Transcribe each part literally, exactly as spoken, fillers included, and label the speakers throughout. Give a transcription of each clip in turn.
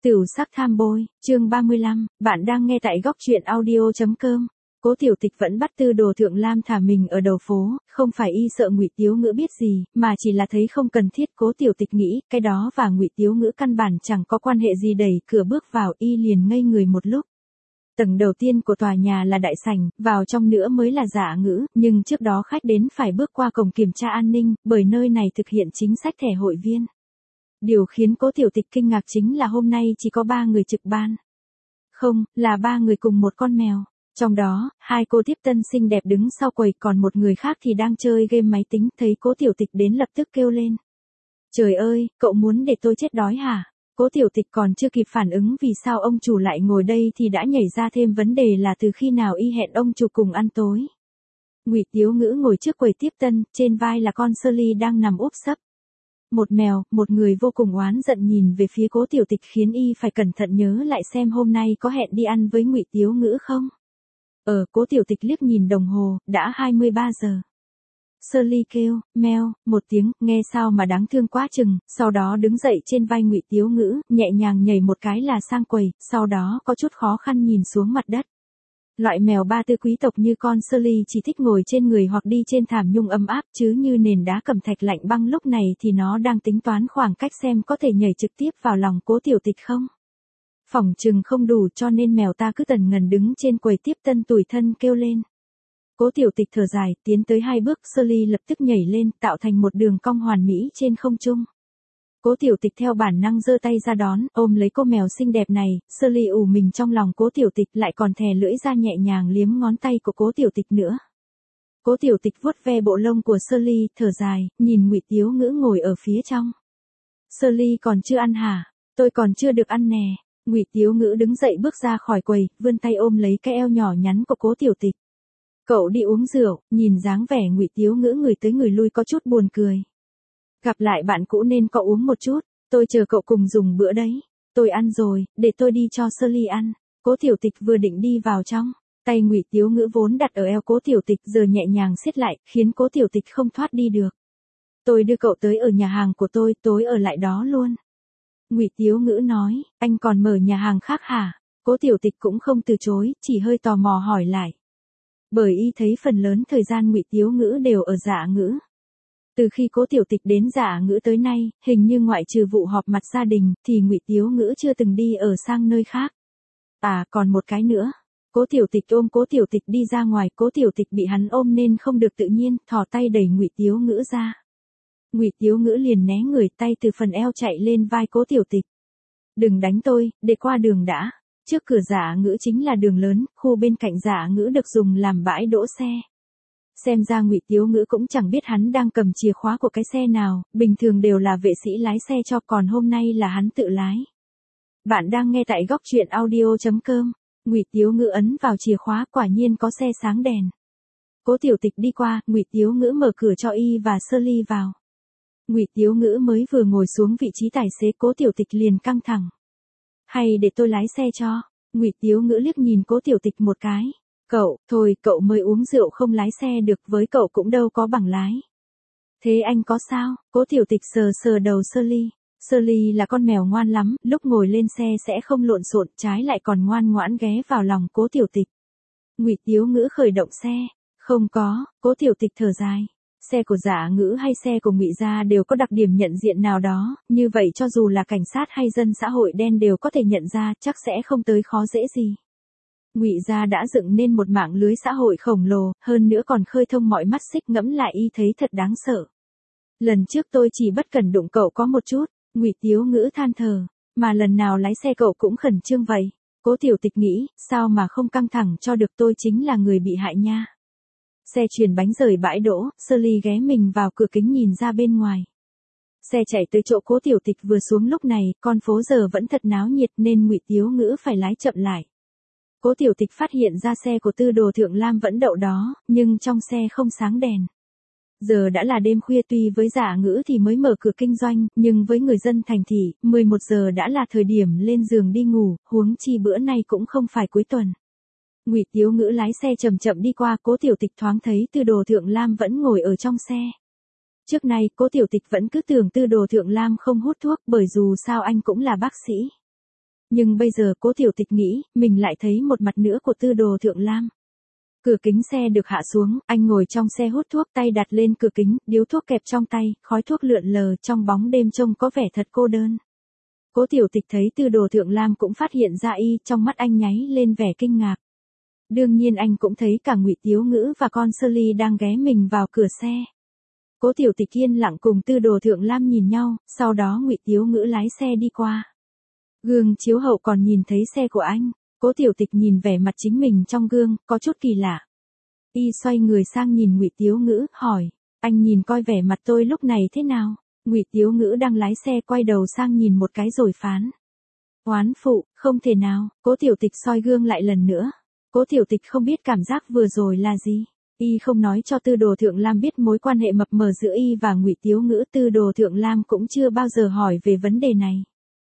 Speaker 1: Tửu sắc tham bôi, chương ba mươi lăm, bạn đang nghe tại góc truyện audio.com. Cố Tiểu Tịch vẫn bắt Tư Đồ Thượng Lam thả mình ở đầu phố, không phải y sợ Ngụy Tiếu Ngữ biết gì, mà chỉ là thấy không cần thiết. Cố Tiểu Tịch nghĩ, cái đó và Ngụy Tiếu Ngữ căn bản chẳng có quan hệ gì, đẩy cửa bước vào y liền ngây người một lúc. Tầng đầu tiên của tòa nhà là đại sảnh, vào trong nữa mới là Dạ Ngữ, nhưng trước đó khách đến phải bước qua cổng kiểm tra an ninh, bởi nơi này thực hiện chính sách thẻ hội viên. Điều khiến Cố Tiểu Tịch kinh ngạc chính là hôm nay chỉ có ba người trực ban. Không, là ba người cùng một con mèo. Trong đó, hai cô tiếp tân xinh đẹp đứng sau quầy, còn một người khác thì đang chơi game máy tính. Thấy Cố Tiểu Tịch đến lập tức kêu lên. Trời ơi, cậu muốn để tôi chết đói hả? Cố Tiểu Tịch còn chưa kịp phản ứng vì sao ông chủ lại ngồi đây thì đã nhảy ra thêm vấn đề là từ khi nào y hẹn ông chủ cùng ăn tối. Ngụy Tiếu Ngữ ngồi trước quầy tiếp tân, trên vai là con Shirley đang nằm úp sấp. Một mèo, một người vô cùng oán giận nhìn về phía Cố Tiểu Tịch khiến y phải cẩn thận nhớ lại xem hôm nay có hẹn đi ăn với Ngụy Tiếu Ngữ không. Ờ, Cố Tiểu Tịch liếc nhìn đồng hồ, đã hai mươi ba giờ. Shirley kêu, meo, một tiếng, nghe sao mà đáng thương quá chừng, sau đó đứng dậy trên vai Ngụy Tiếu Ngữ, nhẹ nhàng nhảy một cái là sang quầy, sau đó có chút khó khăn nhìn xuống mặt đất. Loại mèo ba tư quý tộc như con Shirley chỉ thích ngồi trên người hoặc đi trên thảm nhung ấm áp, chứ như nền đá cẩm thạch lạnh băng lúc này thì nó đang tính toán khoảng cách xem có thể nhảy trực tiếp vào lòng Cố Tiểu Tịch không. Phỏng chừng không đủ cho nên mèo ta cứ tần ngần đứng trên quầy tiếp tân tủi thân kêu lên. Cố Tiểu Tịch thở dài, tiến tới hai bước, Shirley lập tức nhảy lên, tạo thành một đường cong hoàn mỹ trên không trung. Cố Tiểu Tịch theo bản năng giơ tay ra đón, ôm lấy cô mèo xinh đẹp này, Shirley ủ mình trong lòng Cố Tiểu Tịch, lại còn thè lưỡi ra nhẹ nhàng liếm ngón tay của Cố Tiểu Tịch nữa. Cố Tiểu Tịch vuốt ve bộ lông của Shirley, thở dài, nhìn Ngụy Tiếu Ngữ ngồi ở phía trong. Shirley còn chưa ăn hả? Tôi còn chưa được ăn nè. Ngụy Tiếu Ngữ đứng dậy bước ra khỏi quầy, vươn tay ôm lấy cái eo nhỏ nhắn của Cố Tiểu Tịch. Cậu đi uống rượu, nhìn dáng vẻ Ngụy Tiếu Ngữ người tới người lui có chút buồn cười. Gặp lại bạn cũ nên cậu uống một chút, tôi chờ cậu cùng dùng bữa đấy. Tôi ăn rồi, để tôi đi cho Shirley ăn. Cố Tiểu Tịch vừa định đi vào trong, tay Ngụy Tiếu Ngữ vốn đặt ở eo Cố Tiểu Tịch giờ nhẹ nhàng siết lại, khiến Cố Tiểu Tịch không thoát đi được. Tôi đưa cậu tới ở nhà hàng của tôi, tối ở lại đó luôn. Ngụy Tiếu Ngữ nói, anh còn mở nhà hàng khác hả? Cố Tiểu Tịch cũng không từ chối, chỉ hơi tò mò hỏi lại. Bởi y thấy phần lớn thời gian Ngụy Tiếu Ngữ đều ở Dạ Ngữ. Từ khi Cố Tiểu Tịch đến Dạ Ngữ tới nay, hình như ngoại trừ vụ họp mặt gia đình, thì Ngụy Tiếu Ngữ chưa từng đi ở sang nơi khác. À, còn một cái nữa. Cố Tiểu Tịch ôm Cố Tiểu Tịch đi ra ngoài, Cố Tiểu Tịch bị hắn ôm nên không được tự nhiên, thò tay đẩy Ngụy Tiếu Ngữ ra. Ngụy Tiếu Ngữ liền né người, tay từ phần eo chạy lên vai Cố Tiểu Tịch. Đừng đánh tôi, để qua đường đã. Trước cửa Dạ Ngữ chính là đường lớn, khu bên cạnh Dạ Ngữ được dùng làm bãi đỗ xe. Xem ra Ngụy Tiếu Ngữ cũng chẳng biết hắn đang cầm chìa khóa của cái xe nào, bình thường đều là vệ sĩ lái xe cho, còn hôm nay là hắn tự lái. Bạn đang nghe tại góc truyện audio.com. Ngụy Tiếu Ngữ ấn vào chìa khóa, quả nhiên có xe sáng đèn. Cố Tiểu Tịch đi qua, Ngụy Tiếu Ngữ mở cửa cho y và Shirley vào. Ngụy Tiếu Ngữ mới vừa ngồi xuống vị trí tài xế, Cố Tiểu Tịch liền căng thẳng. Hay để tôi lái xe cho? Ngụy Tiếu Ngữ liếc nhìn Cố Tiểu Tịch một cái. Cậu, thôi, cậu mới uống rượu không lái xe được, với cậu cũng đâu có bằng lái. Thế anh có sao? Cố Tiểu Tịch sờ sờ đầu Shirley. Shirley là con mèo ngoan lắm, lúc ngồi lên xe sẽ không lộn xộn, trái lại còn ngoan ngoãn ghé vào lòng Cố Tiểu Tịch. Ngụy Tiếu Ngữ khởi động xe. Không có, Cố Tiểu Tịch thở dài. Xe của Dạ Ngữ hay xe của Ngụy gia đều có đặc điểm nhận diện nào đó, như vậy cho dù là cảnh sát hay dân xã hội đen đều có thể nhận ra, chắc sẽ không tới khó dễ gì. Ngụy gia đã dựng nên một mạng lưới xã hội khổng lồ, hơn nữa còn khơi thông mọi mắt xích, ngẫm lại y thấy thật đáng sợ. Lần trước tôi chỉ bất cẩn đụng cậu có một chút, Ngụy Tiếu Ngữ than thở, mà lần nào lái xe cậu cũng khẩn trương vậy. Cố Tiểu Tịch nghĩ, sao mà không căng thẳng cho được, tôi chính là người bị hại nha. Xe chuyển bánh rời bãi đỗ, Shirley ghé mình vào cửa kính nhìn ra bên ngoài. Xe chạy tới chỗ Cố Tiểu Tịch vừa xuống lúc này, con phố giờ vẫn thật náo nhiệt nên Ngụy Tiếu Ngữ phải lái chậm lại. Cố Tiểu Tịch phát hiện ra xe của Tư Đồ Thượng Lam vẫn đậu đó, nhưng trong xe không sáng đèn. Giờ đã là đêm khuya, tuy với Dạ Ngữ thì mới mở cửa kinh doanh, nhưng với người dân thành thị, mười một giờ đã là thời điểm lên giường đi ngủ, huống chi bữa nay cũng không phải cuối tuần. Ngụy Tiếu Ngữ lái xe chậm chậm đi qua, Cố Tiểu Tịch thoáng thấy Tư Đồ Thượng Lam vẫn ngồi ở trong xe. Trước nay, Cố Tiểu Tịch vẫn cứ tưởng Tư Đồ Thượng Lam không hút thuốc, bởi dù sao anh cũng là bác sĩ. nhưng bây giờ Cố Tiểu Tịch nghĩ, mình lại thấy một mặt nữa của Tư Đồ Thượng Lam. Cửa kính xe được hạ xuống, anh ngồi trong xe hút thuốc, tay đặt lên cửa kính, điếu thuốc kẹp trong tay, khói thuốc lượn lờ trong bóng đêm trông có vẻ thật cô đơn. Cố Tiểu Tịch thấy Tư Đồ Thượng Lam cũng phát hiện ra y, trong mắt anh nháy lên vẻ kinh ngạc. Đương nhiên anh cũng thấy cả Ngụy Tiếu Ngữ và con Shirley đang ghé mình vào cửa xe. Cố Tiểu Tịch yên lặng cùng Tư Đồ Thượng Lam nhìn nhau, sau đó Ngụy Tiếu Ngữ lái xe đi qua. Gương chiếu hậu còn nhìn thấy xe của anh. Cố Tiểu Tịch nhìn vẻ mặt chính mình trong gương, có chút kỳ lạ. Y xoay người sang nhìn Ngụy Tiếu Ngữ, hỏi, anh nhìn coi vẻ mặt tôi lúc này thế nào? Ngụy Tiếu Ngữ đang lái xe quay đầu sang nhìn một cái rồi phán. Oán phụ, không thể nào. Cố Tiểu Tịch soi gương lại lần nữa. Cố Tiểu Tịch không biết cảm giác vừa rồi là gì. Y không nói cho Tư Đồ Thượng Lam biết mối quan hệ mập mờ giữa Y và Ngụy Tiếu Ngữ. Tư Đồ Thượng Lam cũng chưa bao giờ hỏi về vấn đề này.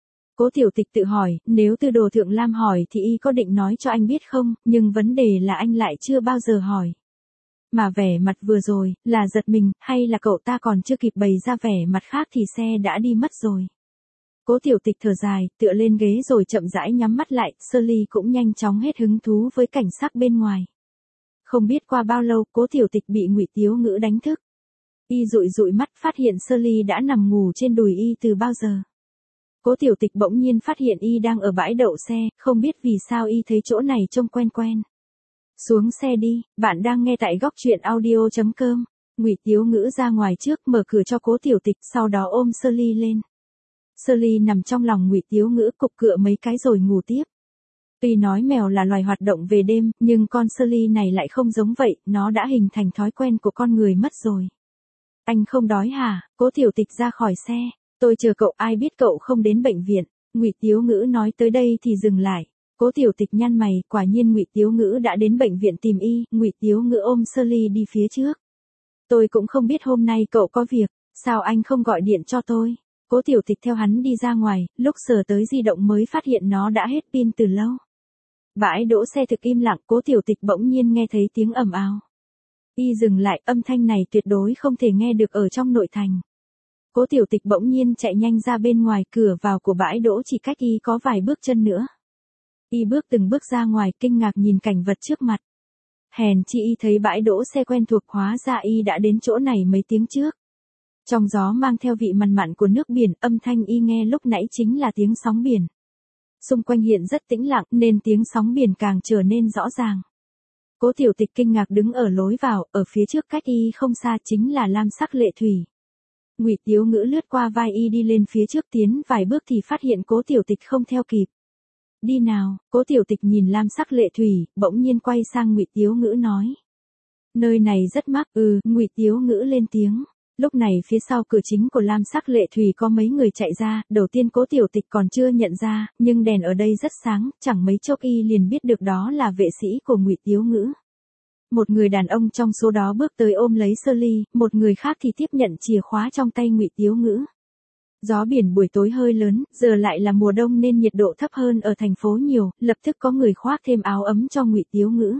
Speaker 1: Cố Tiểu Tịch tự hỏi, nếu Tư Đồ Thượng Lam hỏi thì Y có định nói cho anh biết không, nhưng vấn đề là anh lại chưa bao giờ hỏi. Mà vẻ mặt vừa rồi, là giật mình, hay là cậu ta còn chưa kịp bày ra vẻ mặt khác thì xe đã đi mất rồi. Cố Tiểu Tịch thở dài, tựa lên ghế rồi chậm rãi nhắm mắt lại, Shirley cũng nhanh chóng hết hứng thú với cảnh sắc bên ngoài. Không biết qua bao lâu, Cố Tiểu Tịch bị Ngụy Tiếu Ngữ đánh thức. Y dụi dụi mắt phát hiện Shirley đã nằm ngủ trên đùi Y từ bao giờ. Cố Tiểu Tịch bỗng nhiên phát hiện Y đang ở bãi đậu xe, không biết vì sao Y thấy chỗ này trông quen quen. Xuống xe đi, bạn đang nghe tại góc truyện audio chấm com. Ngụy Tiếu Ngữ ra ngoài trước, mở cửa cho Cố Tiểu Tịch, sau đó ôm Shirley lên. Shirley nằm trong lòng Ngụy Tiếu Ngữ cục cựa mấy cái rồi ngủ tiếp. Tuy nói mèo là loài hoạt động về đêm, nhưng con Shirley này lại không giống vậy, nó đã hình thành thói quen của con người mất rồi. Anh không đói hả? Cố Tiểu Tịch ra khỏi xe. Tôi chờ cậu, ai biết cậu không đến bệnh viện. Ngụy Tiếu Ngữ nói tới đây thì dừng lại. Cố Tiểu Tịch nhăn mày, quả nhiên Ngụy Tiếu Ngữ đã đến bệnh viện tìm Y. Ngụy Tiếu Ngữ ôm Shirley đi phía trước. Tôi cũng không biết hôm nay cậu có việc, sao anh không gọi điện cho tôi? Cố Tiểu Tịch theo hắn đi ra ngoài, lúc sờ tới di động mới phát hiện nó đã hết pin từ lâu. Bãi đỗ xe thực im lặng, Cố Tiểu Tịch bỗng nhiên nghe thấy tiếng ầm ào. Y dừng lại, âm thanh này tuyệt đối không thể nghe được ở trong nội thành. Cố Tiểu Tịch bỗng nhiên chạy nhanh ra bên ngoài, cửa vào của bãi đỗ chỉ cách Y có vài bước chân nữa. Y bước từng bước ra ngoài, kinh ngạc nhìn cảnh vật trước mặt. Hèn chi Y thấy bãi đỗ xe quen thuộc, hóa ra Y đã đến chỗ này mấy tiếng trước. Trong gió mang theo vị mặn mặn của nước biển, âm thanh Y nghe lúc nãy chính là tiếng sóng biển. Xung quanh hiện rất tĩnh lặng nên tiếng sóng biển càng trở nên rõ ràng. Cố Tiểu Tịch kinh ngạc đứng ở lối vào, ở phía trước cách Y không xa chính là lam sắc lệ thủy. Ngụy Tiếu Ngữ lướt qua vai Y đi lên phía trước, tiến vài bước thì phát hiện Cố Tiểu Tịch không theo kịp. Đi nào? Cố Tiểu Tịch nhìn lam sắc lệ thủy, bỗng nhiên quay sang Ngụy Tiếu Ngữ nói. Nơi này rất mắc. Ừ, Ngụy Tiếu Ngữ lên tiếng. Lúc này phía sau cửa chính của lam sắc lệ thủy có mấy người chạy ra, đầu tiên Cố Tiểu Tịch còn chưa nhận ra, nhưng đèn ở đây rất sáng, chẳng mấy chốc Y liền biết được đó là vệ sĩ của Ngụy Tiếu Ngữ. Một người đàn ông trong số đó bước tới ôm lấy Shirley, một người khác thì tiếp nhận chìa khóa trong tay Ngụy Tiếu Ngữ. Gió biển buổi tối hơi lớn, giờ lại là mùa đông nên nhiệt độ thấp hơn ở thành phố nhiều, lập tức có người khoác thêm áo ấm cho Ngụy Tiếu Ngữ.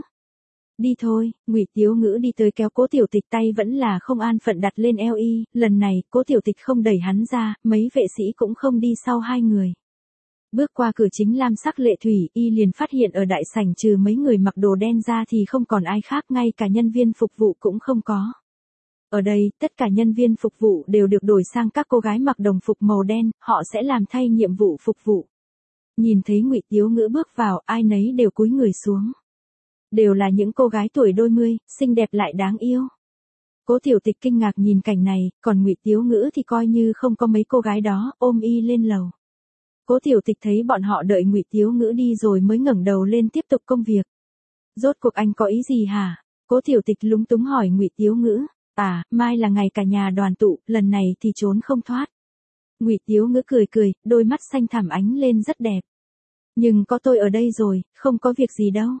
Speaker 1: Đi thôi. Ngụy Tiếu Ngữ đi tới kéo Cố Tiểu Tịch, tay vẫn là không an phận đặt lên eo Y, lần này Cố Tiểu Tịch không đẩy hắn ra, mấy vệ sĩ cũng không đi sau hai người. Bước qua cửa chính lam sắc lệ thủy, Y liền phát hiện ở đại sảnh trừ mấy người mặc đồ đen ra thì không còn ai khác, ngay cả nhân viên phục vụ cũng không có. Ở đây, tất cả nhân viên phục vụ đều được đổi sang các cô gái mặc đồng phục màu đen, họ sẽ làm thay nhiệm vụ phục vụ. Nhìn thấy Ngụy Tiếu Ngữ bước vào, ai nấy đều cúi người xuống. Đều là những cô gái tuổi đôi mươi, xinh đẹp lại đáng yêu. Cố Tiểu Tịch kinh ngạc nhìn cảnh này, còn Ngụy Tiếu Ngữ thì coi như không có mấy cô gái đó, ôm Y lên lầu. Cố Tiểu Tịch thấy bọn họ đợi Ngụy Tiếu Ngữ đi rồi mới ngẩng đầu lên tiếp tục công việc. Rốt cuộc anh có ý gì hả? Cố Tiểu Tịch lúng túng hỏi Ngụy Tiếu Ngữ. À, mai là ngày cả nhà đoàn tụ, lần này thì trốn không thoát. Ngụy Tiếu Ngữ cười cười, đôi mắt xanh thẳm ánh lên rất đẹp. Nhưng có tôi ở đây rồi, không có việc gì đâu.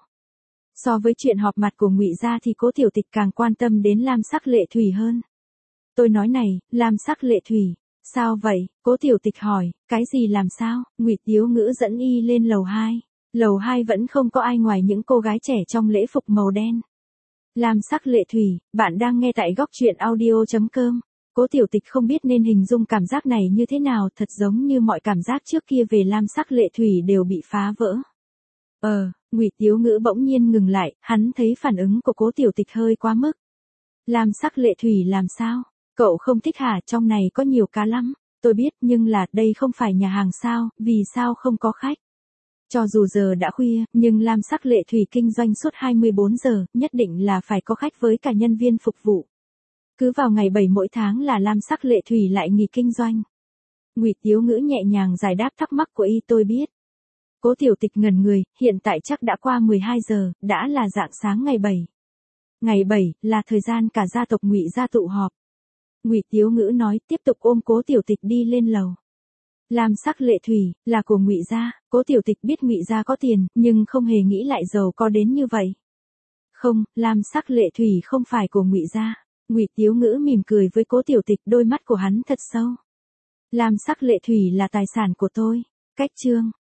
Speaker 1: So với chuyện họp mặt của Ngụy gia thì Cố Tiểu Tịch càng quan tâm đến lam sắc lệ thủy hơn. Tôi nói này, lam sắc lệ thủy, sao vậy? Cố Tiểu Tịch hỏi, cái gì làm sao? Ngụy Tiếu Ngữ dẫn Y lên lầu hai. Lầu hai vẫn không có ai ngoài những cô gái trẻ trong lễ phục màu đen. Lam sắc lệ thủy, bạn đang nghe tại góc truyện audio chấm com. Cố Tiểu Tịch không biết nên hình dung cảm giác này như thế nào, thật giống như mọi cảm giác trước kia về lam sắc lệ thủy đều bị phá vỡ. Ờ, Ngụy Tiếu Ngữ bỗng nhiên ngừng lại, hắn thấy phản ứng của Cố Tiểu Tịch hơi quá mức. Lam sắc lệ thủy làm sao? Cậu không thích hả? Trong này có nhiều cá lắm. Tôi biết, nhưng là, đây không phải nhà hàng sao, vì sao không có khách? Cho dù giờ đã khuya, nhưng lam sắc lệ thủy kinh doanh suốt hai mươi bốn giờ, nhất định là phải có khách với cả nhân viên phục vụ. Cứ vào ngày bảy mỗi tháng là lam sắc lệ thủy lại nghỉ kinh doanh. Ngụy Tiếu Ngữ nhẹ nhàng giải đáp thắc mắc của y. Tôi biết. Cố Tiểu Tịch ngẩn người, hiện tại chắc đã qua mười hai giờ, đã là rạng sáng ngày bảy. Ngày bảy là thời gian cả gia tộc Ngụy gia tụ họp. Ngụy Tiếu Ngữ nói, tiếp tục ôm Cố Tiểu Tịch đi lên lầu. Lam sắc lệ thủy là của Ngụy gia. Cố Tiểu Tịch biết Ngụy gia có tiền, nhưng không hề nghĩ lại giàu có đến như vậy. Không, lam sắc lệ thủy không phải của Ngụy gia. Ngụy Tiếu Ngữ mỉm cười với Cố Tiểu Tịch, đôi mắt của hắn thật sâu. Lam sắc lệ thủy là tài sản của tôi. Cách chương